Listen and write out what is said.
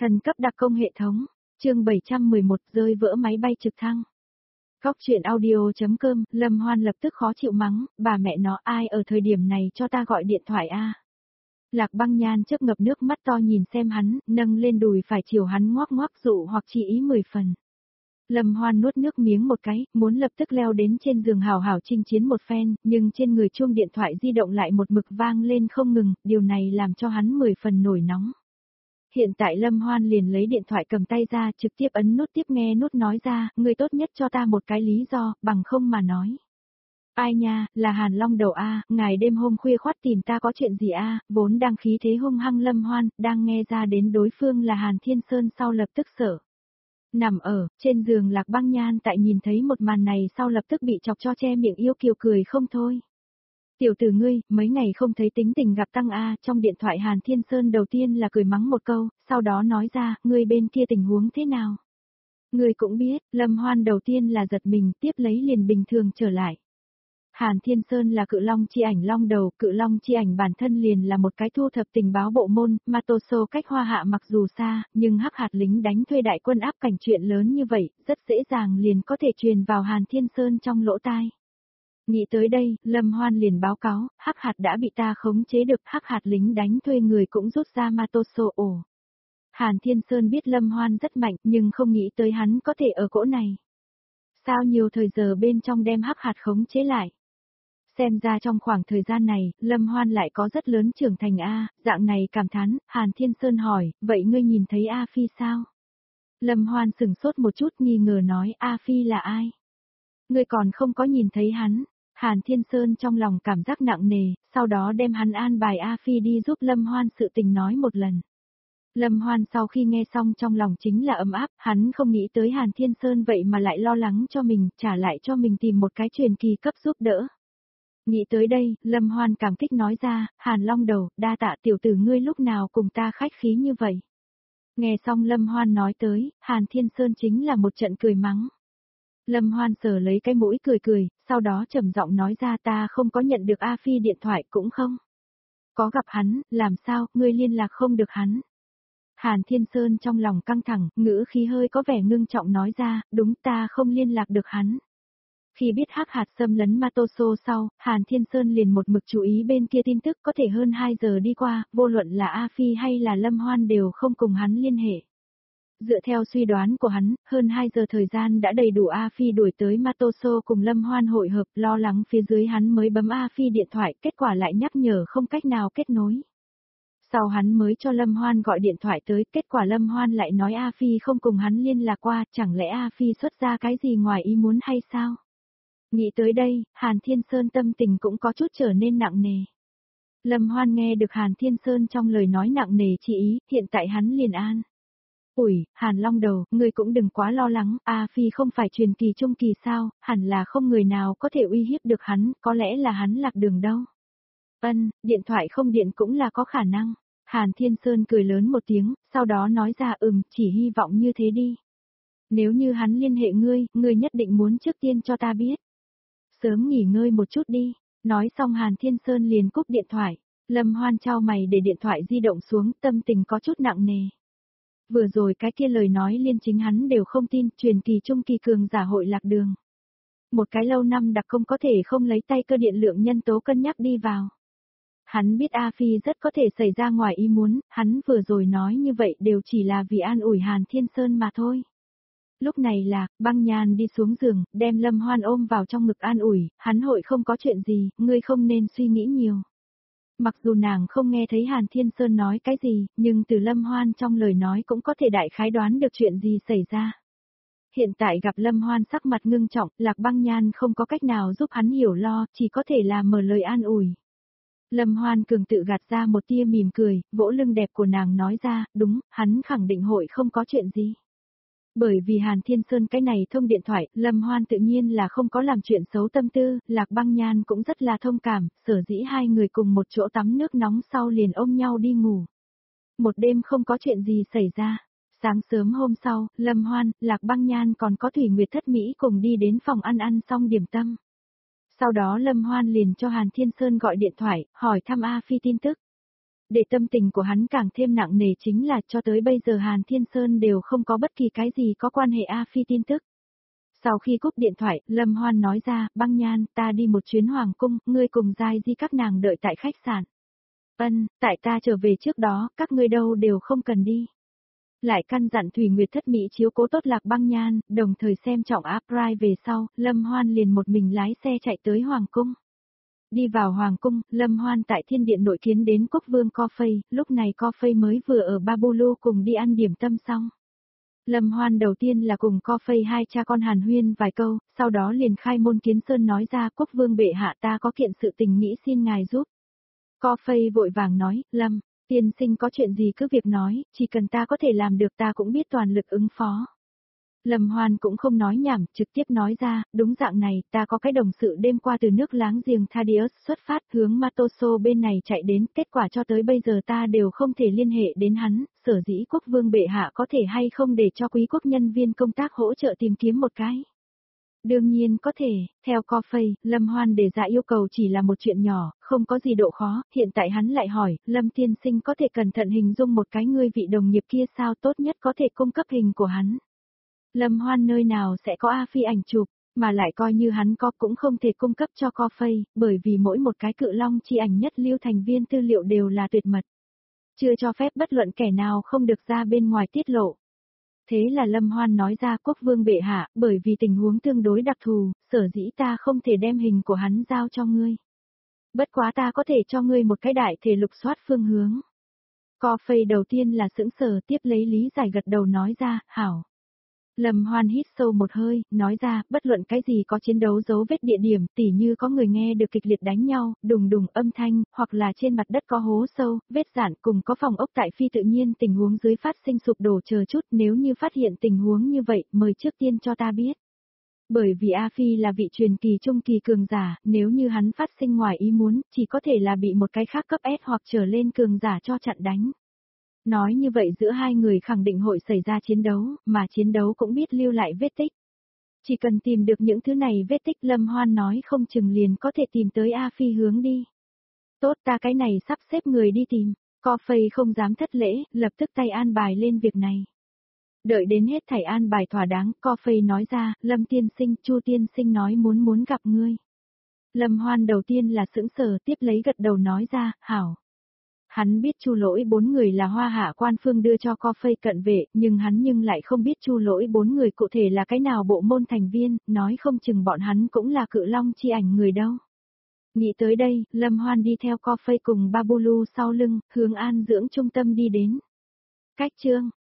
Thần cấp đặc công hệ thống, chương 711 rơi vỡ máy bay trực thăng. Cóc truyện audio.com, Lâm Hoan lập tức khó chịu mắng, bà mẹ nó ai ở thời điểm này cho ta gọi điện thoại a? Lạc Băng Nhan chớp ngập nước mắt to nhìn xem hắn, nâng lên đùi phải chiều hắn ngoắc ngoắc dụ hoặc chỉ ý 10 phần. Lâm Hoan nuốt nước miếng một cái, muốn lập tức leo đến trên giường hào hào chinh chiến một phen, nhưng trên người chuông điện thoại di động lại một mực vang lên không ngừng, điều này làm cho hắn 10 phần nổi nóng. Hiện tại Lâm Hoan liền lấy điện thoại cầm tay ra trực tiếp ấn nút tiếp nghe nút nói ra, người tốt nhất cho ta một cái lý do, bằng không mà nói. Ai nha, là Hàn Long Đầu a, ngài đêm hôm khuya khoắt tìm ta có chuyện gì a? Vốn đang khí thế hung hăng Lâm Hoan, đang nghe ra đến đối phương là Hàn Thiên Sơn sau lập tức sợ. Nằm ở, trên giường Lạc Băng Nhan tại nhìn thấy một màn này sau lập tức bị chọc cho che miệng yêu kiều cười không thôi. Tiểu tử ngươi, mấy ngày không thấy tính tình gặp tăng a, trong điện thoại Hàn Thiên Sơn đầu tiên là cười mắng một câu, sau đó nói ra, ngươi bên kia tình huống thế nào? Ngươi cũng biết, Lâm Hoan đầu tiên là giật mình, tiếp lấy liền bình thường trở lại. Hàn Thiên Sơn là cự long chi ảnh long đầu, cự long chi ảnh bản thân liền là một cái thu thập tình báo bộ môn, Matoso cách Hoa Hạ mặc dù xa, nhưng hắc hạt lính đánh thuê đại quân áp cảnh chuyện lớn như vậy, rất dễ dàng liền có thể truyền vào Hàn Thiên Sơn trong lỗ tai. Nghĩ tới đây, Lâm Hoan liền báo cáo, hắc hạt đã bị ta khống chế được, hắc hạt lính đánh thuê người cũng rút ra Matoso ổ. Hàn Thiên Sơn biết Lâm Hoan rất mạnh nhưng không nghĩ tới hắn có thể ở cỗ này. Sao nhiều thời giờ bên trong đem hắc hạt khống chế lại? Xem ra trong khoảng thời gian này, Lâm Hoan lại có rất lớn trưởng thành A, dạng này cảm thán, Hàn Thiên Sơn hỏi, vậy ngươi nhìn thấy A Phi sao? Lâm Hoan sừng sốt một chút nghi ngờ nói, A Phi là ai? Ngươi còn không có nhìn thấy hắn. Hàn Thiên Sơn trong lòng cảm giác nặng nề, sau đó đem hắn an bài A Phi đi giúp Lâm Hoan sự tình nói một lần. Lâm Hoan sau khi nghe xong trong lòng chính là ấm áp, hắn không nghĩ tới Hàn Thiên Sơn vậy mà lại lo lắng cho mình, trả lại cho mình tìm một cái truyền kỳ cấp giúp đỡ. Nghĩ tới đây, Lâm Hoan cảm kích nói ra, Hàn Long Đầu, đa tạ tiểu tử ngươi lúc nào cùng ta khách khí như vậy. Nghe xong Lâm Hoan nói tới, Hàn Thiên Sơn chính là một trận cười mắng. Lâm Hoan sờ lấy cái mũi cười cười, sau đó trầm giọng nói ra ta không có nhận được A Phi điện thoại cũng không. Có gặp hắn, làm sao, ngươi liên lạc không được hắn. Hàn Thiên Sơn trong lòng căng thẳng, ngữ khí hơi có vẻ ngưng trọng nói ra, đúng ta không liên lạc được hắn. Khi biết hắc hạt xâm lấn Matoso sau, Hàn Thiên Sơn liền một mực chú ý bên kia tin tức có thể hơn 2 giờ đi qua, vô luận là A Phi hay là Lâm Hoan đều không cùng hắn liên hệ. Dựa theo suy đoán của hắn, hơn 2 giờ thời gian đã đầy đủ A Phi đuổi tới Matoso cùng Lâm Hoan hội hợp, lo lắng phía dưới hắn mới bấm A Phi điện thoại, kết quả lại nhắc nhở không cách nào kết nối. Sau hắn mới cho Lâm Hoan gọi điện thoại tới, kết quả Lâm Hoan lại nói A Phi không cùng hắn liên lạc qua, chẳng lẽ A Phi xuất ra cái gì ngoài ý muốn hay sao? Nghĩ tới đây, Hàn Thiên Sơn tâm tình cũng có chút trở nên nặng nề. Lâm Hoan nghe được Hàn Thiên Sơn trong lời nói nặng nề chỉ ý, hiện tại hắn liền an. Ủi, Hàn Long Đầu, ngươi cũng đừng quá lo lắng, A Phi không phải truyền kỳ trung kỳ sao, hẳn là không người nào có thể uy hiếp được hắn, có lẽ là hắn lạc đường đâu. Điện thoại không điện cũng là có khả năng. Hàn Thiên Sơn cười lớn một tiếng, sau đó nói ra chỉ hy vọng như thế đi. Nếu như hắn liên hệ ngươi nhất định muốn trước tiên cho ta biết. Sớm nghỉ ngơi một chút đi. Nói xong Hàn Thiên Sơn liền cúp điện thoại. Lâm Hoan chau mày để điện thoại di động xuống, tâm tình có chút nặng nề. Vừa rồi cái kia lời nói liên chính hắn đều không tin, truyền kỳ trung kỳ cường giả hội lạc đường. Một cái lâu năm đặc công có thể không lấy tay cơ điện lượng nhân tố cân nhắc đi vào. Hắn biết A Phi rất có thể xảy ra ngoài ý muốn, hắn vừa rồi nói như vậy đều chỉ là vì an ủi Hàn Thiên Sơn mà thôi. Lúc này Lạc Băng Nhan đi xuống giường, đem Lâm Hoan ôm vào trong ngực an ủi, hắn hội không có chuyện gì, ngươi không nên suy nghĩ nhiều. Mặc dù nàng không nghe thấy Hàn Thiên Sơn nói cái gì, nhưng từ Lâm Hoan trong lời nói cũng có thể đại khái đoán được chuyện gì xảy ra. Hiện tại gặp Lâm Hoan sắc mặt ngưng trọng, Lạc Băng Nhan không có cách nào giúp hắn hiểu lo, chỉ có thể là mở lời an ủi. Lâm Hoan cường tự gạt ra một tia mỉm cười, vỗ lưng đẹp của nàng nói ra, đúng, hắn khẳng định hội không có chuyện gì. Bởi vì Hàn Thiên Sơn cái này thông điện thoại, Lâm Hoan tự nhiên là không có làm chuyện xấu tâm tư, Lạc Băng Nhan cũng rất là thông cảm, sở dĩ hai người cùng một chỗ tắm nước nóng sau liền ôm nhau đi ngủ. Một đêm không có chuyện gì xảy ra. Sáng sớm hôm sau, Lâm Hoan, Lạc Băng Nhan còn có Thủy Nguyệt Thất Mỹ cùng đi đến phòng ăn xong điểm tâm. Sau đó Lâm Hoan liền cho Hàn Thiên Sơn gọi điện thoại, hỏi thăm A Phi tin tức. Để tâm tình của hắn càng thêm nặng nề chính là cho tới bây giờ Hàn Thiên Sơn đều không có bất kỳ cái gì có quan hệ A Phi tin tức. Sau khi cúp điện thoại, Lâm Hoan nói ra, Băng Nhan, ta đi một chuyến hoàng cung, ngươi cùng Giai Di các nàng đợi tại khách sạn. Tại ta trở về trước đó, các ngươi đâu đều không cần đi. Lại căn dặn Thủy Nguyệt Thất Mỹ chiếu cố tốt Lạc Băng Nhan, đồng thời xem trọng áp Rai về sau, Lâm Hoan liền một mình lái xe chạy tới hoàng cung. Đi vào hoàng cung, Lâm Hoan tại thiên điện nội kiến đến quốc vương Co Phây, lúc này Co Phây mới vừa ở Babulu cùng đi ăn điểm tâm xong. Lâm Hoan đầu tiên là cùng Co Phây hai cha con hàn huyên vài câu, sau đó liền khai môn kiến sơn nói ra quốc vương bệ hạ ta có kiện sự tình nghĩ xin ngài giúp. Co Phây vội vàng nói, Lâm, tiên sinh có chuyện gì cứ việc nói, chỉ cần ta có thể làm được ta cũng biết toàn lực ứng phó. Lâm Hoan cũng không nói nhảm, trực tiếp nói ra, đúng dạng này, ta có cái đồng sự đêm qua từ nước láng giềng Thaddeus xuất phát hướng Matoso bên này chạy đến, kết quả cho tới bây giờ ta đều không thể liên hệ đến hắn, sở dĩ quốc vương bệ hạ có thể hay không để cho quý quốc nhân viên công tác hỗ trợ tìm kiếm một cái. Đương nhiên có thể, theo Co Phây, Lâm Hoan đề ra yêu cầu chỉ là một chuyện nhỏ, không có gì độ khó, hiện tại hắn lại hỏi, Lâm tiên sinh có thể cẩn thận hình dung một cái ngươi vị đồng nghiệp kia sao tốt nhất có thể cung cấp hình của hắn. Lâm Hoan nơi nào sẽ có A Phi ảnh chụp, mà lại coi như hắn có cũng không thể cung cấp cho Co Phây, bởi vì mỗi một cái cự long chi ảnh nhất lưu thành viên tư liệu đều là tuyệt mật. Chưa cho phép bất luận kẻ nào không được ra bên ngoài tiết lộ. Thế là Lâm Hoan nói ra quốc vương bệ hạ, bởi vì tình huống tương đối đặc thù, sở dĩ ta không thể đem hình của hắn giao cho ngươi. Bất quá ta có thể cho ngươi một cái đại thể lục soát phương hướng. Co Phây đầu tiên là sững sờ tiếp lấy lý giải gật đầu nói ra, hảo. Lâm Hoan hít sâu một hơi, nói ra, bất luận cái gì có chiến đấu dấu vết địa điểm, tỉ như có người nghe được kịch liệt đánh nhau, đùng đùng âm thanh, hoặc là trên mặt đất có hố sâu, vết rạn cùng có phòng ốc tại phi tự nhiên tình huống dưới phát sinh sụp đổ chờ chút, nếu như phát hiện tình huống như vậy, mời trước tiên cho ta biết. Bởi vì A Phi là vị truyền kỳ trung kỳ cường giả, nếu như hắn phát sinh ngoài ý muốn, chỉ có thể là bị một cái khác cấp S hoặc trở lên cường giả cho chặn đánh. Nói như vậy giữa hai người khẳng định hội xảy ra chiến đấu, mà chiến đấu cũng biết lưu lại vết tích. Chỉ cần tìm được những thứ này vết tích Lâm Hoan nói không chừng liền có thể tìm tới A Phi hướng đi. Tốt ta cái này sắp xếp người đi tìm, Co Phây không dám thất lễ, lập tức tay an bài lên việc này. Đợi đến hết thảy an bài thỏa đáng, Co Phây nói ra, Lâm tiên sinh, Chu tiên sinh nói muốn gặp ngươi. Lâm Hoan đầu tiên là sững sờ tiếp lấy gật đầu nói ra, hảo. Hắn biết Chu Lỗi bốn người là Hoa Hạ quan phương đưa cho Co Phây cận vệ, nhưng hắn lại không biết Chu Lỗi bốn người cụ thể là cái nào bộ môn thành viên, nói không chừng bọn hắn cũng là cự long chi ảnh người đâu. Nghĩ tới đây, Lâm Hoan đi theo Co Phây cùng Babulu sau lưng, hướng an dưỡng trung tâm đi đến. Cách chương